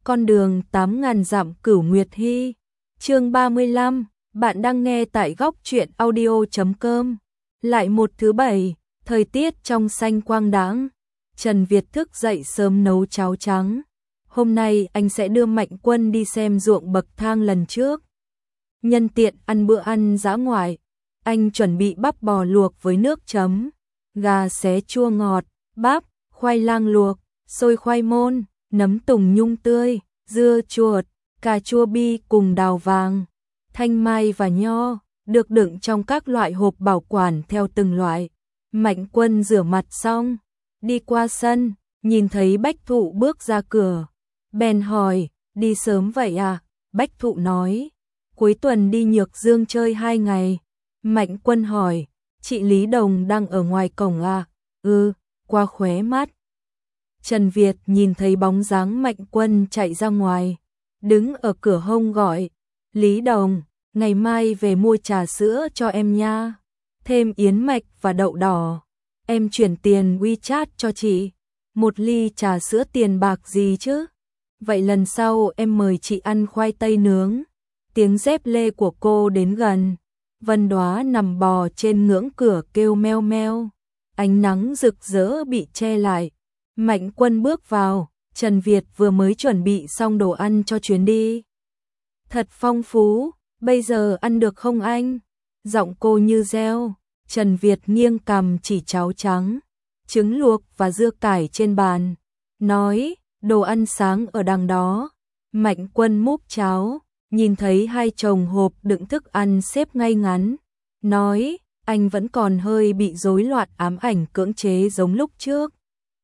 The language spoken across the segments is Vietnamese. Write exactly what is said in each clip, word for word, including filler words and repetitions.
Con đường tám ngàn dặm Cửu Nguyệt Hy. Chương ba mươi lăm, bạn đang nghe tại góc truyện audio chấm com. Lại một thứ bảy, thời tiết trong xanh quang đãng. Trần Việt thức dậy sớm nấu cháo trắng. Hôm nay anh sẽ đưa Mạnh Quân đi xem ruộng bậc thang lần trước. Nhân tiện ăn bữa ăn dã ngoại, anh chuẩn bị bắp bò luộc với nước chấm, gà xé chua ngọt, bắp, khoai lang luộc, xôi khoai môn, nấm tùng nhung tươi, dưa chuột, cà chua bi cùng đào vàng, thanh mai và nho, được đựng trong các loại hộp bảo quản theo từng loại. Mạnh Quân rửa mặt xong, đi qua sân, nhìn thấy Bách Thụ bước ra cửa, bèn hỏi, đi sớm vậy à? Bách Thụ nói, cuối tuần đi Nhược Dương chơi hai ngày. Mạnh Quân hỏi, chị Lý Đồng đang ở ngoài cổng à? Ừ, qua khóe mắt. Trần Việt nhìn thấy bóng dáng Mạnh Quân chạy ra ngoài, đứng ở cửa hông gọi, Lý Đồng, ngày mai về mua trà sữa cho em nha, thêm yến mạch và đậu đỏ, em chuyển tiền WeChat cho chị, một ly trà sữa tiền bạc gì chứ, vậy lần sau em mời chị ăn khoai tây nướng. Tiếng dép lê của cô đến gần, Vân Đóa nằm bò trên ngưỡng cửa kêu meo meo, ánh nắng rực rỡ bị che lại. Mạnh Quân bước vào, Trần Việt vừa mới chuẩn bị xong đồ ăn cho chuyến đi. Thật phong phú, bây giờ ăn được không anh? Giọng cô như reo. Trần Việt nghiêng cằm chỉ cháo trắng, trứng luộc và dưa cải trên bàn, nói, đồ ăn sáng ở đằng đó. Mạnh Quân múc cháo, nhìn thấy hai chồng hộp đựng thức ăn xếp ngay ngắn, nói, anh vẫn còn hơi bị rối loạn ám ảnh cưỡng chế giống lúc trước.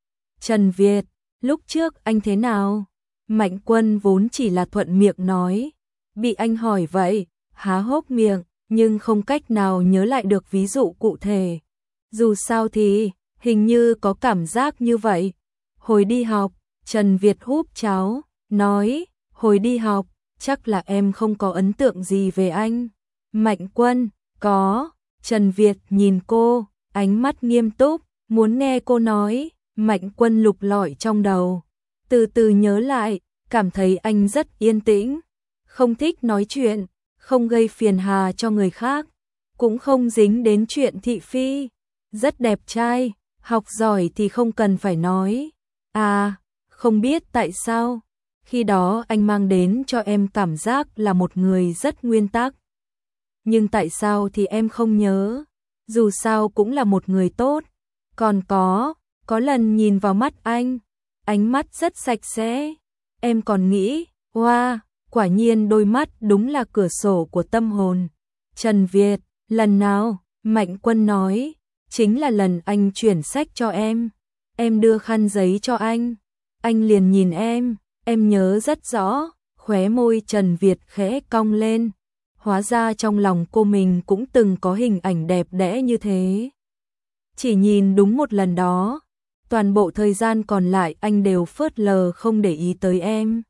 Trần Việt, lúc trước anh thế nào? Mạnh Quân vốn chỉ là thuận miệng nói, bị anh hỏi vậy, há hốc miệng, nhưng không cách nào nhớ lại được ví dụ cụ thể. Dù sao thì, hình như có cảm giác như vậy. Hồi đi học, Trần Việt húp cháo, nói, hồi đi học, chắc là em không có ấn tượng gì về anh. Mạnh Quân, có. Trần Việt nhìn cô, ánh mắt nghiêm túc, muốn nghe cô nói. Mạnh Quân lục lọi trong đầu, từ từ nhớ lại, cảm thấy anh rất yên tĩnh, không thích nói chuyện, không gây phiền hà cho người khác, cũng không dính đến chuyện thị phi, rất đẹp trai, học giỏi thì không cần phải nói. À, không biết tại sao, khi đó anh mang đến cho em cảm giác là một người rất nguyên tắc. Nhưng tại sao thì em không nhớ, dù sao cũng là một người tốt. Còn có, có lần nhìn vào mắt anh, ánh mắt rất sạch sẽ, em còn nghĩ, wow, quả nhiên đôi mắt đúng là cửa sổ của tâm hồn. Trần Việt, lần nào? Mạnh Quân nói, chính là lần anh chuyển sách cho em, em đưa khăn giấy cho anh, anh liền nhìn em, em nhớ rất rõ. Khóe môi Trần Việt khẽ cong lên, hóa ra trong lòng cô mình cũng từng có hình ảnh đẹp đẽ như thế. Chỉ nhìn đúng một lần đó, toàn bộ thời gian còn lại anh đều phớt lờ không để ý tới em.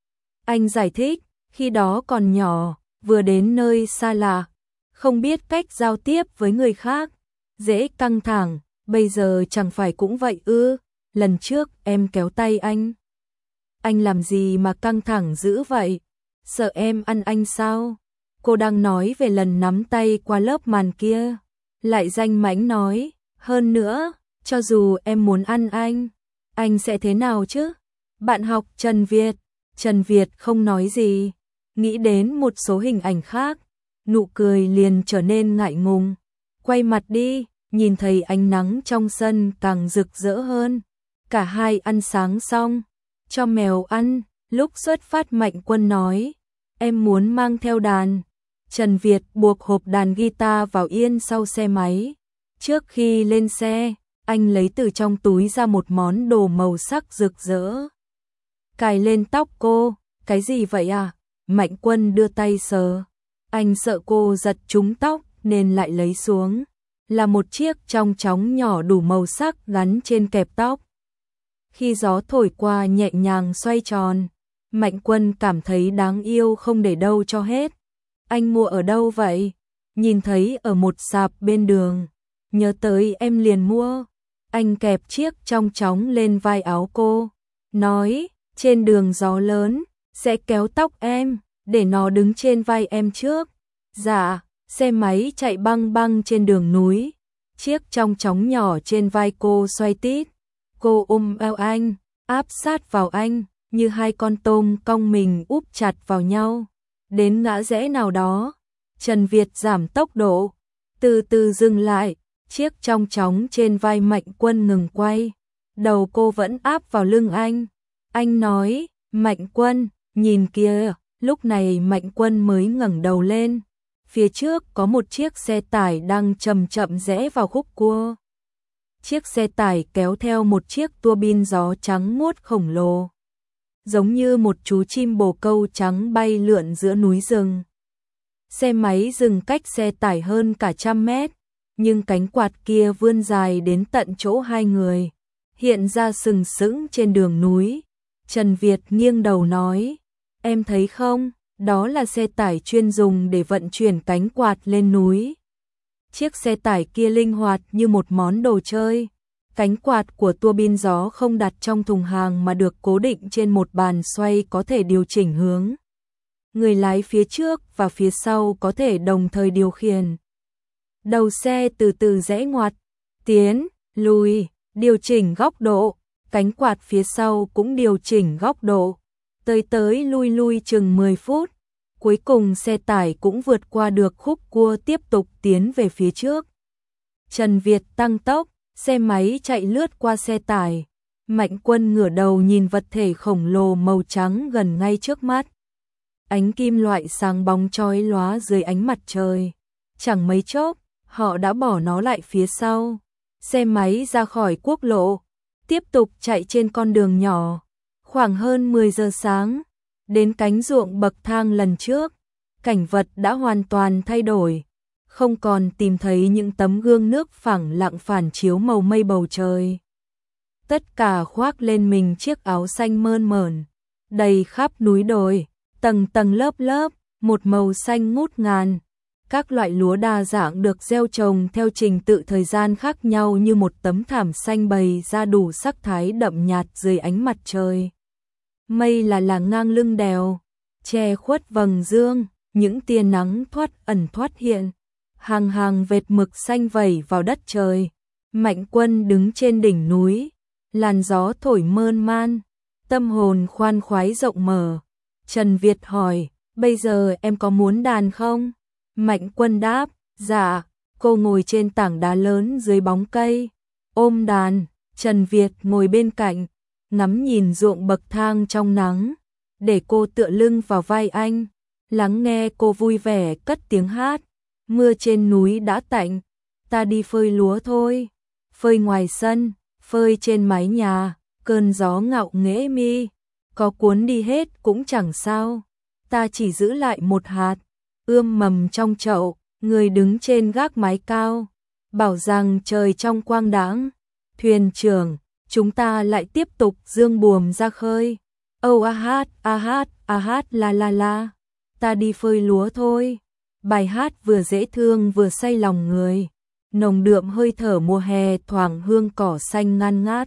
Anh giải thích, khi đó còn nhỏ, vừa đến nơi xa lạ, không biết cách giao tiếp với người khác, dễ căng thẳng, bây giờ chẳng phải cũng vậy ư? Lần trước em kéo tay anh. Anh làm gì mà căng thẳng dữ vậy? Sợ em ăn anh sao? Cô đang nói về lần nắm tay qua lớp màn kia, lại danh mãnh nói, hơn nữa, cho dù em muốn ăn anh, anh sẽ thế nào chứ? Bạn học Trần Việt, Trần Việt không nói gì, nghĩ đến một số hình ảnh khác, nụ cười liền trở nên ngại ngùng, quay mặt đi, nhìn thấy ánh nắng trong sân càng rực rỡ hơn. Cả hai ăn sáng xong, cho mèo ăn, lúc xuất phát Mạnh Quân nói, em muốn mang theo đàn. Trần Việt buộc hộp đàn guitar vào yên sau xe máy. Trước khi lên xe, anh lấy từ trong túi ra một món đồ màu sắc rực rỡ, cài lên tóc cô. Cái gì vậy à? Mạnh Quân đưa tay sờ, anh sợ cô giật trúng tóc nên lại lấy xuống, là một chiếc chong chóng nhỏ đủ màu sắc gắn trên kẹp tóc. Khi gió thổi qua nhẹ nhàng xoay tròn, Mạnh Quân cảm thấy đáng yêu không để đâu cho hết. Anh mua ở đâu vậy? Nhìn thấy ở một sạp bên đường, nhớ tới em liền mua. Anh kẹp chiếc chong chóng lên vai áo cô, nói, trên đường gió lớn, sẽ kéo tóc em, để nó đứng trên vai em trước. Dạ, xe máy chạy băng băng trên đường núi, chiếc chong chóng nhỏ trên vai cô xoay tít. Cô ôm eo anh, áp sát vào anh, như hai con tôm cong mình úp chặt vào nhau. Đến ngã rẽ nào đó, Trần Việt giảm tốc độ, từ từ dừng lại, chiếc chong chóng trên vai Mạnh Quân ngừng quay. Đầu cô vẫn áp vào lưng anh. Anh nói, Mạnh Quân, nhìn kìa, lúc này Mạnh Quân mới ngẩng đầu lên. Phía trước có một chiếc xe tải đang chậm chậm rẽ vào khúc cua. Chiếc xe tải kéo theo một chiếc tua bin gió trắng muốt khổng lồ, giống như một chú chim bồ câu trắng bay lượn giữa núi rừng. Xe máy dừng cách xe tải hơn cả trăm mét, nhưng cánh quạt kia vươn dài đến tận chỗ hai người, hiện ra sừng sững trên đường núi. Trần Việt nghiêng đầu nói, em thấy không, đó là xe tải chuyên dùng để vận chuyển cánh quạt lên núi. Chiếc xe tải kia linh hoạt như một món đồ chơi. Cánh quạt của tua bin gió không đặt trong thùng hàng mà được cố định trên một bàn xoay có thể điều chỉnh hướng. Người lái phía trước và phía sau có thể đồng thời điều khiển. Đầu xe từ từ rẽ ngoặt, tiến, lùi, điều chỉnh góc độ. Cánh quạt phía sau cũng điều chỉnh góc độ. Tới tới lui lui chừng mười phút. Cuối cùng xe tải cũng vượt qua được khúc cua, tiếp tục tiến về phía trước. Trần Việt tăng tốc, xe máy chạy lướt qua xe tải. Mạnh Quân ngửa đầu nhìn vật thể khổng lồ màu trắng gần ngay trước mắt. Ánh kim loại sáng bóng chói lóa dưới ánh mặt trời. Chẳng mấy chốc, họ đã bỏ nó lại phía sau. Xe máy ra khỏi quốc lộ, tiếp tục chạy trên con đường nhỏ. Khoảng hơn mười giờ sáng, đến cánh ruộng bậc thang lần trước, cảnh vật đã hoàn toàn thay đổi. Không còn tìm thấy những tấm gương nước phẳng lặng phản chiếu màu mây bầu trời. Tất cả khoác lên mình chiếc áo xanh mơn mởn, đầy khắp núi đồi, tầng tầng lớp lớp, một màu xanh ngút ngàn. Các loại lúa đa dạng được gieo trồng theo trình tự thời gian khác nhau như một tấm thảm xanh bày ra đủ sắc thái đậm nhạt dưới ánh mặt trời. Mây là là ngang lưng đèo, che khuất vầng dương, những tia nắng thoát ẩn thoát hiện. Hàng hàng vệt mực xanh vẩy vào đất trời. Mạnh Quân đứng trên đỉnh núi, làn gió thổi mơn man, tâm hồn khoan khoái rộng mở. Trần Việt hỏi, bây giờ em có muốn đàn không? Mạnh Quân đáp, dạ. Cô ngồi trên tảng đá lớn dưới bóng cây, ôm đàn. Trần Việt ngồi bên cạnh, ngắm nhìn ruộng bậc thang trong nắng, để cô tựa lưng vào vai anh, lắng nghe cô vui vẻ cất tiếng hát. Mưa trên núi đã tạnh, ta đi phơi lúa thôi. Phơi ngoài sân, phơi trên mái nhà, cơn gió ngạo nghễ mi, có cuốn đi hết cũng chẳng sao. Ta chỉ giữ lại một hạt, ươm mầm trong chậu. Người đứng trên gác mái cao, bảo rằng trời trong quang đãng. Thuyền trưởng, chúng ta lại tiếp tục dương buồm ra khơi. Âu a hát, a hát, a hát la la la. Ta đi phơi lúa thôi. Bài hát vừa dễ thương vừa say lòng người, nồng đượm hơi thở mùa hè thoảng hương cỏ xanh ngát ngát.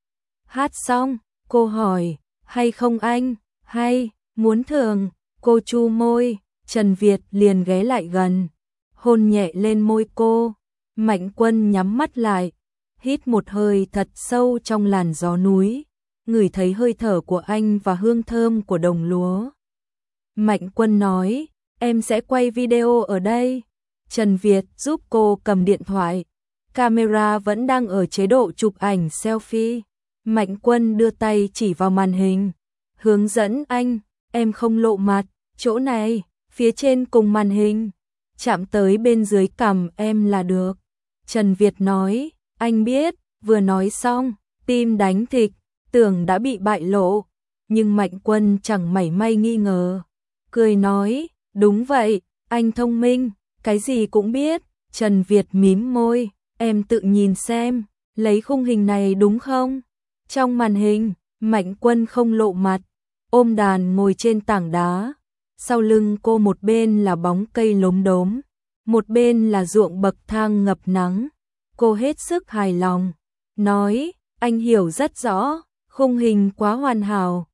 Hát xong, cô hỏi, hay không anh? Hay, muốn thường. Cô chu môi, Trần Việt liền ghé lại gần, hôn nhẹ lên môi cô. Mạnh Quân nhắm mắt lại, hít một hơi thật sâu trong làn gió núi, ngửi thấy hơi thở của anh và hương thơm của đồng lúa. Mạnh Quân nói, em sẽ quay video ở đây. Trần Việt giúp cô cầm điện thoại. Camera vẫn đang ở chế độ chụp ảnh selfie. Mạnh Quân đưa tay chỉ vào màn hình, hướng dẫn anh, em không lộ mặt, chỗ này, phía trên cùng màn hình, chạm tới bên dưới cằm em là được. Trần Việt nói, anh biết. Vừa nói xong, tim đánh thịch, tưởng đã bị bại lộ, nhưng Mạnh Quân chẳng mảy may nghi ngờ, cười nói, đúng vậy, anh thông minh, cái gì cũng biết. Trần Việt mím môi, em tự nhìn xem, lấy khung hình này đúng không? Trong màn hình, Mạnh Quân không lộ mặt, ôm đàn ngồi trên tảng đá. Sau lưng cô một bên là bóng cây lốm đốm, một bên là ruộng bậc thang ngập nắng. Cô hết sức hài lòng, nói, anh hiểu rất rõ, khung hình quá hoàn hảo,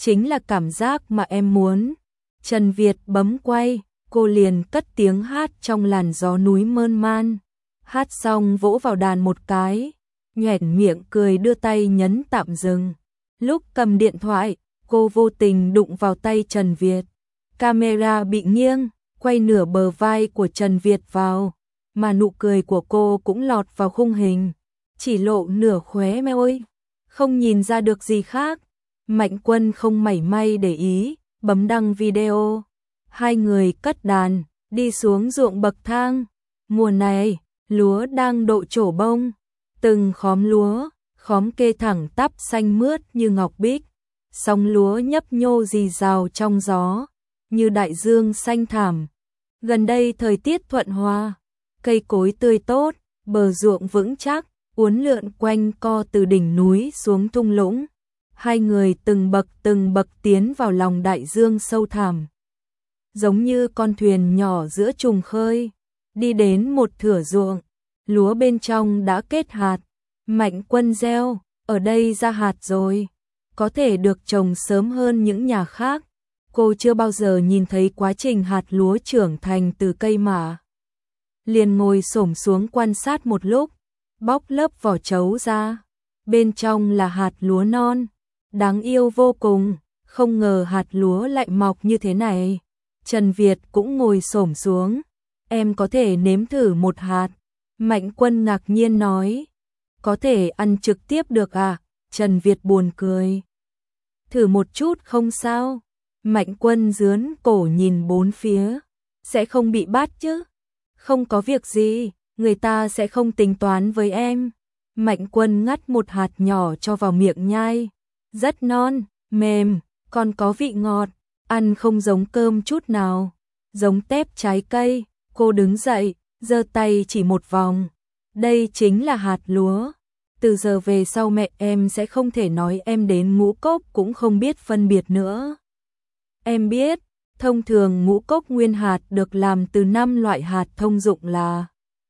chính là cảm giác mà em muốn. Trần Việt bấm quay, cô liền cất tiếng hát trong làn gió núi mơn man. Hát xong vỗ vào đàn một cái, nhoẻn miệng cười đưa tay nhấn tạm dừng. Lúc cầm điện thoại, cô vô tình đụng vào tay Trần Việt. Camera bị nghiêng, quay nửa bờ vai của Trần Việt vào, mà nụ cười của cô cũng lọt vào khung hình, chỉ lộ nửa khóe môi, không nhìn ra được gì khác. Mạnh Quân không mảy may để ý, bấm đăng video. Hai người cất đàn, đi xuống ruộng bậc thang. Mùa này, lúa đang độ trổ bông, từng khóm lúa, khóm kê thẳng tắp xanh mướt như ngọc bích, sóng lúa nhấp nhô rì rào trong gió, như đại dương xanh thẳm. Gần đây thời tiết thuận hòa, cây cối tươi tốt, bờ ruộng vững chắc, uốn lượn quanh co từ đỉnh núi xuống thung lũng. Hai người từng bậc từng bậc tiến vào lòng đại dương sâu thẳm, giống như con thuyền nhỏ giữa trùng khơi. Đi đến một thửa ruộng, lúa bên trong đã kết hạt. Mạnh Quân gieo, ở đây ra hạt rồi, có thể được trồng sớm hơn những nhà khác. Cô chưa bao giờ nhìn thấy quá trình hạt lúa trưởng thành từ cây mà. Liền ngồi xổm xuống quan sát một lúc, bóc lớp vỏ trấu ra. Bên trong là hạt lúa non, đáng yêu vô cùng, không ngờ hạt lúa lại mọc như thế này. Trần Việt cũng ngồi xổm xuống, em có thể nếm thử một hạt. Mạnh Quân ngạc nhiên nói, có thể ăn trực tiếp được à? Trần Việt buồn cười, thử một chút không sao. Mạnh Quân dướn cổ nhìn bốn phía, sẽ không bị bắt chứ? Không có việc gì, người ta sẽ không tính toán với em. Mạnh Quân ngắt một hạt nhỏ cho vào miệng nhai, rất non, mềm, còn có vị ngọt, ăn không giống cơm chút nào, giống tép trái cây. Cô đứng dậy, giơ tay chỉ một vòng, đây chính là hạt lúa. Từ giờ về sau mẹ em sẽ không thể nói em đến ngũ cốc cũng không biết phân biệt nữa. Em biết, thông thường ngũ cốc nguyên hạt được làm từ năm loại hạt thông dụng là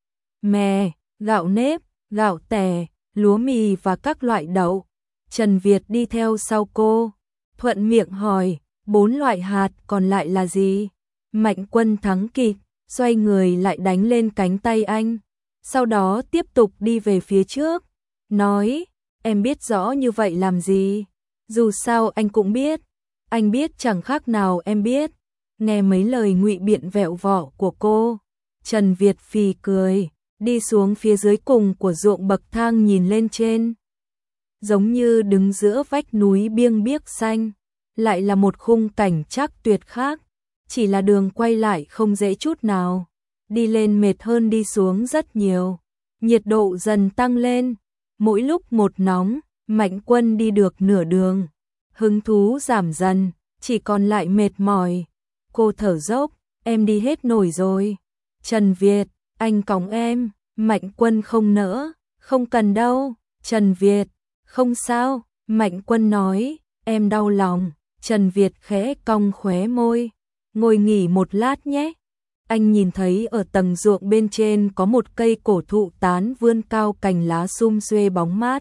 mè, gạo nếp, gạo tẻ, lúa mì và các loại đậu. Trần Việt đi theo sau cô, thuận miệng hỏi, bốn loại hạt còn lại là gì? Mạnh Quân thắng kịp, xoay người lại đánh lên cánh tay anh, sau đó tiếp tục đi về phía trước, nói, em biết rõ như vậy làm gì? Dù sao anh cũng biết, anh biết chẳng khác nào em biết. Nghe mấy lời ngụy biện vẹo vọ của cô, Trần Việt phì cười, đi xuống phía dưới cùng của ruộng bậc thang nhìn lên trên. Giống như đứng giữa vách núi biêng biếc xanh, lại là một khung cảnh chắc tuyệt khác, chỉ là đường quay lại không dễ chút nào, đi lên mệt hơn đi xuống rất nhiều. Nhiệt độ dần tăng lên, mỗi lúc một nóng. Mạnh Quân đi được nửa đường, hứng thú giảm dần, chỉ còn lại mệt mỏi. Cô thở dốc, em đi hết nổi rồi. Trần Việt, anh cõng em. Mạnh Quân không nỡ, không cần đâu. Trần Việt, không sao. Mạnh Quân nói, em đau lòng. Trần Việt khẽ cong khóe môi, ngồi nghỉ một lát nhé. Anh nhìn thấy ở tầng ruộng bên trên có một cây cổ thụ tán vươn cao, cành lá sum xuê bóng mát.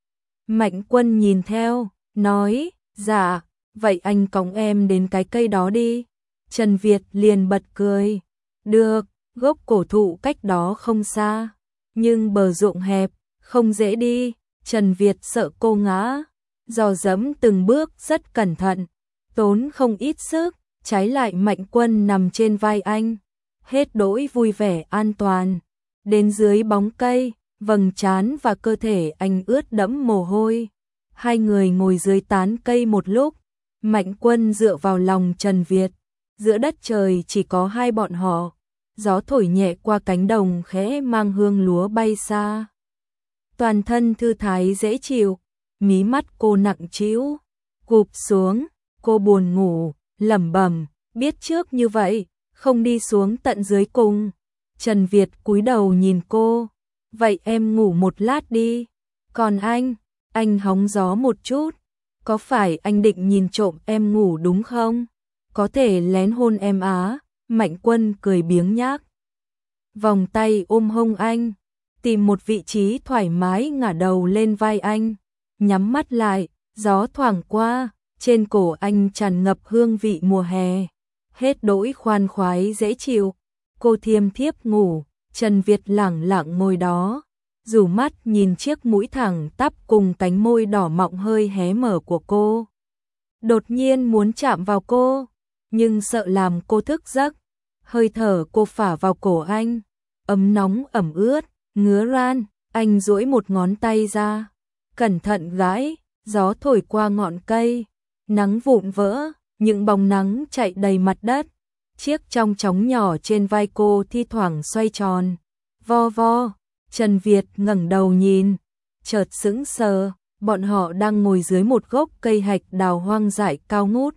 Mạnh Quân nhìn theo, nói, dạ, vậy anh cõng em đến cái cây đó đi. Trần Việt liền bật cười, được, gốc cổ thụ cách đó không xa, nhưng bờ ruộng hẹp, không dễ đi. Trần Việt sợ cô ngã, dò dẫm từng bước rất cẩn thận, tốn không ít sức, trái lại Mạnh Quân nằm trên vai anh, hết đỗi vui vẻ an toàn. Đến dưới bóng cây, vầng trán và cơ thể anh ướt đẫm mồ hôi. Hai người ngồi dưới tán cây một lúc, Mạnh Quân dựa vào lòng Trần Việt, giữa đất trời chỉ có hai bọn họ, gió thổi nhẹ qua cánh đồng khẽ mang hương lúa bay xa. Toàn thân thư thái dễ chịu, mí mắt cô nặng trĩu, gục xuống, cô buồn ngủ, lẩm bẩm, biết trước như vậy, không đi xuống tận dưới cùng. Trần Việt cúi đầu nhìn cô, vậy em ngủ một lát đi, còn anh, anh hóng gió một chút, có phải anh định nhìn trộm em ngủ đúng không? Có thể lén hôn em á. Mạnh Quân cười biếng nhác, vòng tay ôm hông anh, tìm một vị trí thoải mái ngả đầu lên vai anh, nhắm mắt lại, gió thoảng qua, trên cổ anh tràn ngập hương vị mùa hè, hết đỗi khoan khoái dễ chịu. Cô thiêm thiếp ngủ, Trần Việt lẳng lặng ngồi đó, rủ mắt nhìn chiếc mũi thẳng tắp cùng cánh môi đỏ mọng hơi hé mở của cô. Đột nhiên muốn chạm vào cô, nhưng sợ làm cô thức giấc. Hơi thở cô phả vào cổ anh, ấm nóng ẩm ướt, ngứa ran. Anh duỗi một ngón tay ra, cẩn thận gãi, gió thổi qua ngọn cây, nắng vụn vỡ, những bóng nắng chạy đầy mặt đất. Chiếc chong chóng nhỏ trên vai cô thi thoảng xoay tròn, vo vo. Trần Việt ngẩng đầu nhìn, chợt sững sờ, bọn họ đang ngồi dưới một gốc cây hạch đào hoang dại cao ngút.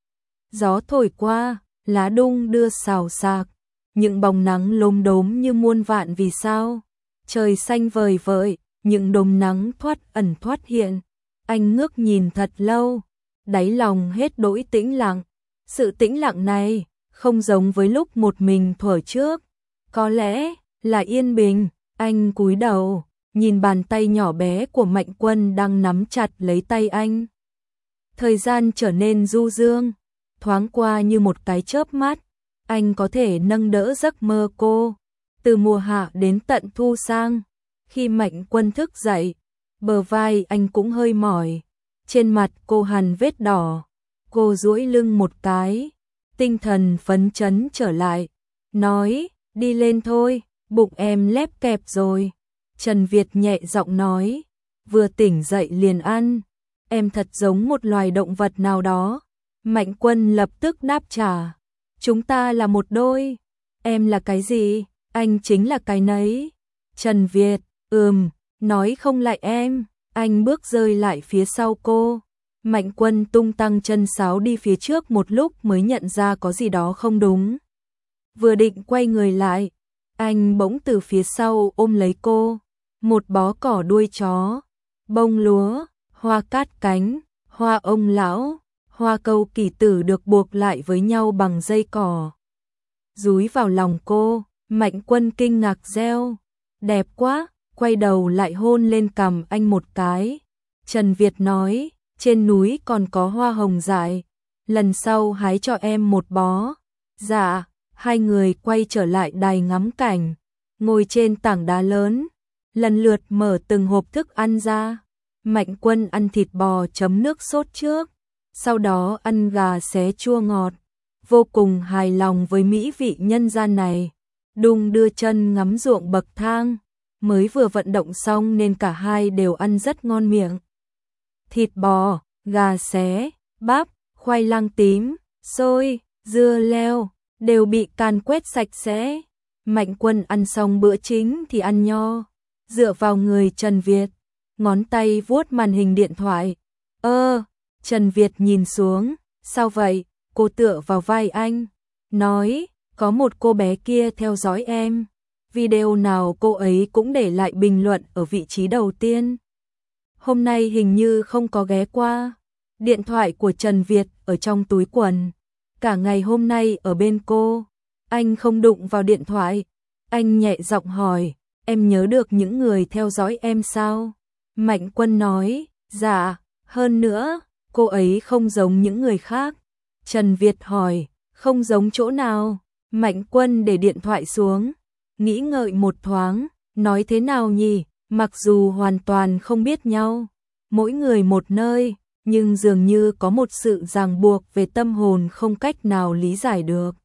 Gió thổi qua, lá đung đưa xào xạc, những bóng nắng lốm đốm như muôn vạn vì sao. Trời xanh vời vợi, những đốm nắng thoát ẩn thoát hiện. Anh ngước nhìn thật lâu, đáy lòng hết đỗi tĩnh lặng. Sự tĩnh lặng này không giống với lúc một mình thuở trước, có lẽ là yên bình. Anh cúi đầu, nhìn bàn tay nhỏ bé của Mạnh Quân đang nắm chặt lấy tay anh. Thời gian trở nên du dương, thoáng qua như một cái chớp mắt. Anh có thể nâng đỡ giấc mơ cô, từ mùa hạ đến tận thu sang. Khi Mạnh Quân thức dậy, bờ vai anh cũng hơi mỏi, trên mặt cô hằn vết đỏ. Cô duỗi lưng một cái, tinh thần phấn chấn trở lại, nói, đi lên thôi, bụng em lép kẹp rồi. Trần Việt nhẹ giọng nói, vừa tỉnh dậy liền ăn, em thật giống một loài động vật nào đó. Mạnh Quân lập tức đáp trả, chúng ta là một đôi, em là cái gì, anh chính là cái nấy. Trần Việt, ừm, nói không lại em. Anh bước rơi lại phía sau cô. Mạnh Quân tung tăng chân sáo đi phía trước một lúc mới nhận ra có gì đó không đúng. Vừa định quay người lại, anh bỗng từ phía sau ôm lấy cô. Một bó cỏ đuôi chó, bông lúa, hoa cát cánh, hoa ông lão, hoa câu kỳ tử được buộc lại với nhau bằng dây cỏ. Dúi vào lòng cô, Mạnh Quân kinh ngạc reo, đẹp quá, quay đầu lại hôn lên cằm anh một cái. Trần Việt nói, trên núi còn có hoa hồng dại, lần sau hái cho em một bó. Dạ. Hai người quay trở lại đài ngắm cảnh, ngồi trên tảng đá lớn, lần lượt mở từng hộp thức ăn ra. Mạnh Quân ăn thịt bò chấm nước sốt trước, sau đó ăn gà xé chua ngọt, vô cùng hài lòng với mỹ vị nhân gian này. Đung đưa chân ngắm ruộng bậc thang, mới vừa vận động xong nên cả hai đều ăn rất ngon miệng. Thịt bò, gà xé, bắp, khoai lang tím, xôi, dưa leo đều bị càn quét sạch sẽ. Mạnh Quân ăn xong bữa chính thì ăn nho, dựa vào người Trần Việt, ngón tay vuốt màn hình điện thoại. Ơ, Trần Việt nhìn xuống, sao vậy? Cô tựa vào vai anh, nói, có một cô bé kia theo dõi em. Video nào cô ấy cũng để lại bình luận ở vị trí đầu tiên. Hôm nay hình như không có ghé qua. Điện thoại của Trần Việt ở trong túi quần. Cả ngày hôm nay ở bên cô, anh không đụng vào điện thoại. Anh nhẹ giọng hỏi, em nhớ được những người theo dõi em sao? Mạnh Quân nói, dạ, hơn nữa, cô ấy không giống những người khác. Trần Việt hỏi, không giống chỗ nào? Mạnh Quân để điện thoại xuống, nghĩ ngợi một thoáng, nói thế nào nhỉ? Mặc dù hoàn toàn không biết nhau, mỗi người một nơi, nhưng dường như có một sự ràng buộc về tâm hồn không cách nào lý giải được.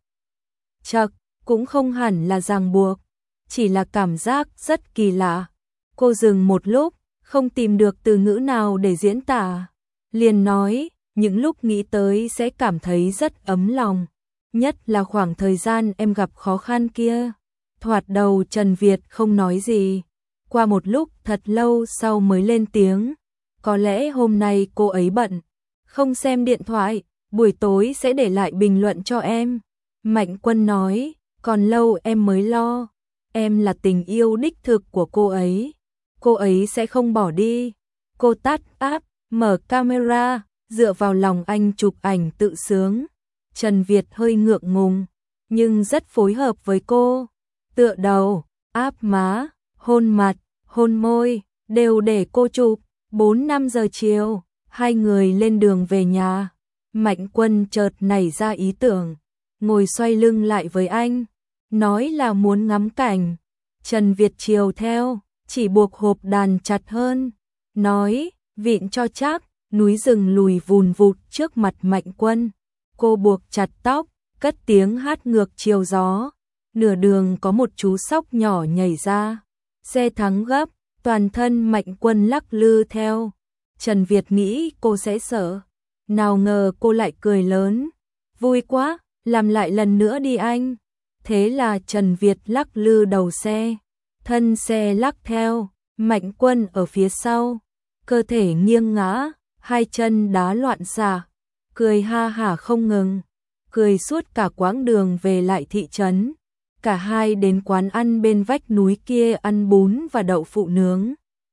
Chậc, cũng không hẳn là ràng buộc, chỉ là cảm giác rất kỳ lạ. Cô dừng một lúc, không tìm được từ ngữ nào để diễn tả, liền nói, những lúc nghĩ tới sẽ cảm thấy rất ấm lòng, nhất là khoảng thời gian em gặp khó khăn kia. Thoạt đầu Trần Việt không nói gì, qua một lúc thật lâu sau mới lên tiếng, có lẽ hôm nay cô ấy bận, không xem điện thoại, buổi tối sẽ để lại bình luận cho em. Mạnh Quân nói, còn lâu em mới lo, em là tình yêu đích thực của cô ấy, cô ấy sẽ không bỏ đi. Cô tắt app, mở camera, dựa vào lòng anh chụp ảnh tự sướng. Trần Việt hơi ngượng ngùng, nhưng rất phối hợp với cô, tựa đầu, áp má, hôn mặt, hôn môi, đều để cô chụp. Bốn năm giờ chiều, Hai người lên đường về nhà, Mạnh Quân chợt nảy ra ý tưởng, ngồi xoay lưng lại với anh, nói là muốn ngắm cảnh. Trần Việt chiều theo, chỉ buộc hộp đàn chặt hơn, nói, vịn cho chắc, núi rừng lùi vùn vụt trước mặt Mạnh Quân. Cô buộc chặt tóc, cất tiếng hát ngược chiều gió. Nửa đường có một chú sóc nhỏ nhảy ra, xe thắng gấp, toàn thân Mạnh Quân lắc lư theo. Trần Việt nghĩ cô sẽ sợ, nào ngờ cô lại cười lớn, vui quá, làm lại lần nữa đi anh. Thế là Trần Việt lắc lư đầu xe, thân xe lắc theo, Mạnh Quân ở phía sau, cơ thể nghiêng ngã, hai chân đá loạn xạ, cười ha hả không ngừng, cười suốt cả quãng đường về lại thị trấn. Cả hai đến quán ăn bên vách núi kia ăn bún và đậu phụ nướng.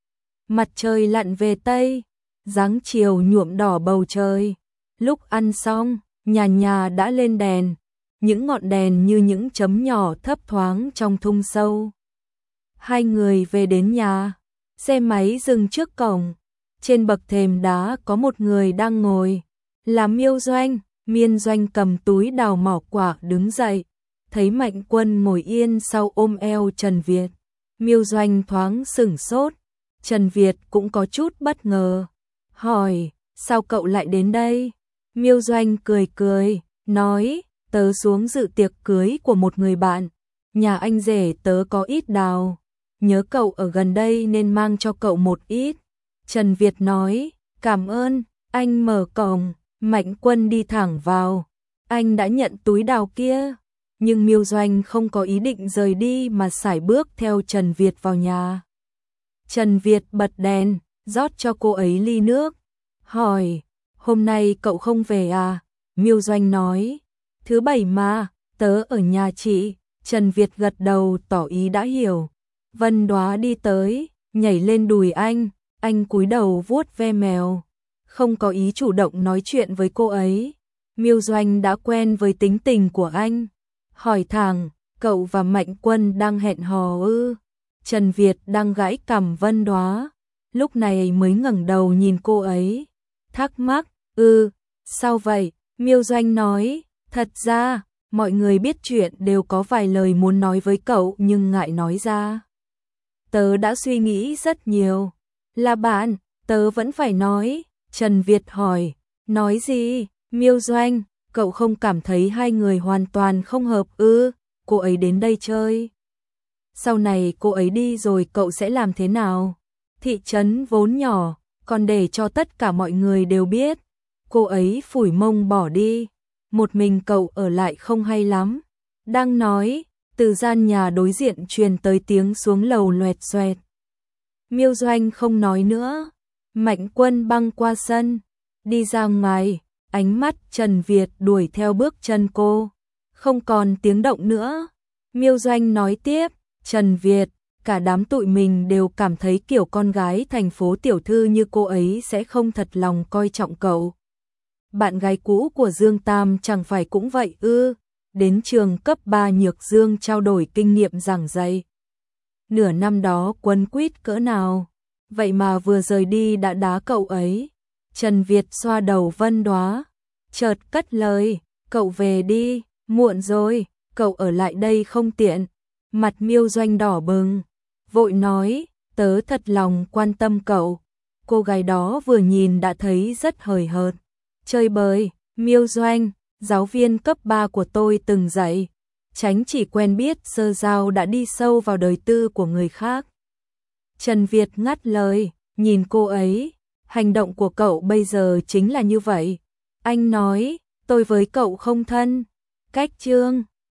Mặt trời lặn về Tây, dáng chiều nhuộm đỏ bầu trời. Lúc ăn xong, nhà nhà đã lên đèn, những ngọn đèn như những chấm nhỏ thấp thoáng trong thung sâu. Hai người về đến nhà, xe máy dừng trước cổng. Trên bậc thềm đá có một người đang ngồi, là Miêu Doanh. Miên Doanh cầm túi đào mỏ quả đứng dậy, thấy Mạnh Quân ngồi yên sau ôm eo Trần Việt. Miêu Doanh thoáng sửng sốt, Trần Việt cũng có chút bất ngờ, hỏi, sao cậu lại đến đây? Miêu Doanh cười cười, nói, tớ xuống dự tiệc cưới của một người bạn, nhà anh rể tớ có ít đào, nhớ cậu ở gần đây nên mang cho cậu một ít. Trần Việt nói, cảm ơn, anh mở cổng. Mạnh Quân đi thẳng vào, anh đã nhận túi đào kia, nhưng Miêu Doanh không có ý định rời đi mà sải bước theo Trần Việt vào nhà. Trần Việt bật đèn, rót cho cô ấy ly nước, hỏi, hôm nay cậu không về à? Miêu Doanh nói, thứ bảy mà, tớ ở nhà chị. Trần Việt gật đầu tỏ ý đã hiểu. Vân Đóa đi tới, nhảy lên đùi anh, anh cúi đầu vuốt ve mèo, không có ý chủ động nói chuyện với cô ấy. Miêu Doanh đã quen với tính tình của anh, hỏi thẳng, cậu và Mạnh Quân đang hẹn hò ư? Trần Việt đang gãi cằm Vân Đóa, lúc này mới ngẩng đầu nhìn cô ấy, thắc mắc, ư, sao vậy? Miêu Doanh nói, thật ra, mọi người biết chuyện đều có vài lời muốn nói với cậu nhưng ngại nói ra. Tớ đã suy nghĩ rất nhiều, là bạn, tớ vẫn phải nói. Trần Việt hỏi, nói gì? Miêu Doanh, cậu không cảm thấy hai người hoàn toàn không hợp ư? Cô ấy đến đây chơi, sau này cô ấy đi rồi cậu sẽ làm thế nào? Thị trấn vốn nhỏ, còn để cho tất cả mọi người đều biết. Cô ấy phủi mông bỏ đi, một mình cậu ở lại không hay lắm. Đang nói, từ gian nhà đối diện truyền tới tiếng xuống lầu loẹt xoẹt. Miêu Doanh không nói nữa. Mạnh Quân băng qua sân, đi ra ngoài, ánh mắt Trần Việt đuổi theo bước chân cô, không còn tiếng động nữa. Miêu Doanh nói tiếp, Trần Việt, cả đám tụi mình đều cảm thấy kiểu con gái thành phố tiểu thư như cô ấy sẽ không thật lòng coi trọng cậu. Bạn gái cũ của Dương Tam chẳng phải cũng vậy ư? Đến trường cấp ba Nhược Dương trao đổi kinh nghiệm giảng dạy. Nửa năm đó quấn quýt cỡ nào, vậy mà vừa rời đi đã đá cậu ấy. Trần Việt xoa đầu Vân Đóa, chợt cất lời, cậu về đi, muộn rồi, cậu ở lại đây không tiện. Mặt Miêu Doanh đỏ bừng, vội nói, tớ thật lòng quan tâm cậu. Cô gái đó vừa nhìn đã thấy rất hời hợt. Chơi bời, Miêu Doanh, giáo viên cấp ba của tôi từng dạy, tránh chỉ quen biết sơ giao đã đi sâu vào đời tư của người khác. Trần Việt ngắt lời, nhìn cô ấy, hành động của cậu bây giờ chính là như vậy. Anh nói, tôi với cậu không thân. Cách chương